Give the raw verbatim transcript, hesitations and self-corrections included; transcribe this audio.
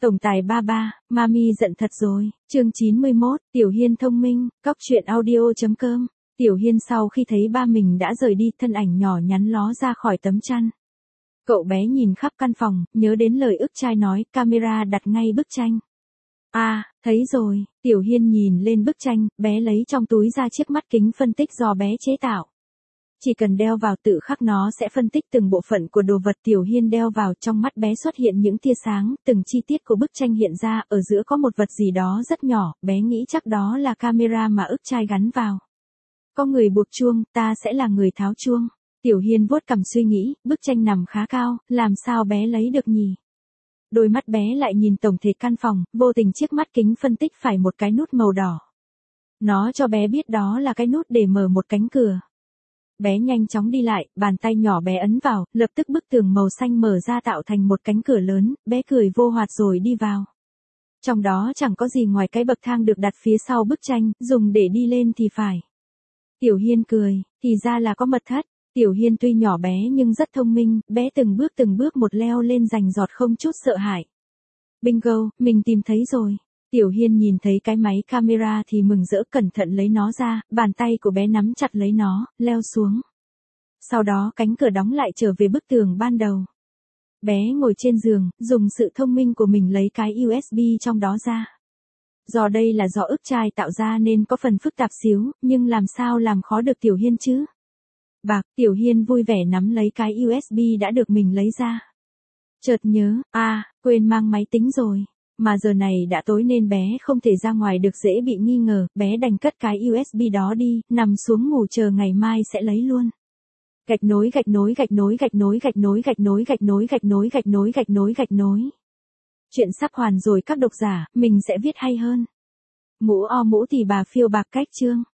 Tổng tài ba ba, Mami giận thật rồi, chương chín mươi mốt, Tiểu Hiên thông minh, cóc truyện audio chấm com. Tiểu Hiên sau khi thấy ba mình đã rời đi, thân ảnh nhỏ nhắn ló ra khỏi tấm chăn. Cậu bé nhìn khắp căn phòng, nhớ đến lời ức trai nói, camera đặt ngay bức tranh. À, thấy rồi, Tiểu Hiên nhìn lên bức tranh, bé lấy trong túi ra chiếc mắt kính phân tích do bé chế tạo. Chỉ cần đeo vào tự khắc nó sẽ phân tích từng bộ phận của đồ vật Tiểu Hiên đeo vào, trong mắt bé xuất hiện những tia sáng, từng chi tiết của bức tranh hiện ra, ở giữa có một vật gì đó rất nhỏ, bé nghĩ chắc đó là camera mà ức trai gắn vào. Có người buộc chuông, ta sẽ là người tháo chuông. Tiểu Hiên vuốt cằm suy nghĩ, bức tranh nằm khá cao, làm sao bé lấy được nhỉ? Đôi mắt bé lại nhìn tổng thể căn phòng, vô tình chiếc mắt kính phân tích phải một cái nút màu đỏ. Nó cho bé biết đó là cái nút để mở một cánh cửa. Bé nhanh chóng đi lại, bàn tay nhỏ bé ấn vào, lập tức bức tường màu xanh mở ra tạo thành một cánh cửa lớn, bé cười vô hoạt rồi đi vào. Trong đó chẳng có gì ngoài cái bậc thang được đặt phía sau bức tranh, dùng để đi lên thì phải. Tiểu Hiên cười, thì ra là có mật thất. Tiểu Hiên tuy nhỏ bé nhưng rất thông minh, bé từng bước từng bước một leo lên rành rọt không chút sợ hãi. Bingo, mình tìm thấy rồi. Tiểu Hiên nhìn thấy cái máy camera thì mừng rỡ, cẩn thận lấy nó ra, bàn tay của bé nắm chặt lấy nó, leo xuống. Sau đó cánh cửa đóng lại trở về bức tường ban đầu. Bé ngồi trên giường, dùng sự thông minh của mình lấy cái u ét bê trong đó ra. Do đây là do ức trai tạo ra nên có phần phức tạp xíu, nhưng làm sao làm khó được Tiểu Hiên chứ? Bạc, Tiểu Hiên vui vẻ nắm lấy cái u ét bê đã được mình lấy ra. Chợt nhớ, à, quên mang máy tính rồi. Mà giờ này đã tối nên bé không thể ra ngoài được, dễ bị nghi ngờ, bé đành cất cái u ét bê đó đi, nằm xuống ngủ chờ ngày mai sẽ lấy luôn. Gạch nối gạch nối gạch nối gạch nối gạch nối gạch nối gạch nối gạch nối gạch nối gạch nối gạch nối. Chuyện sắp hoàn rồi các độc giả, mình sẽ viết hay hơn. Mũ o mũ thì bà phiêu bạc cách chương.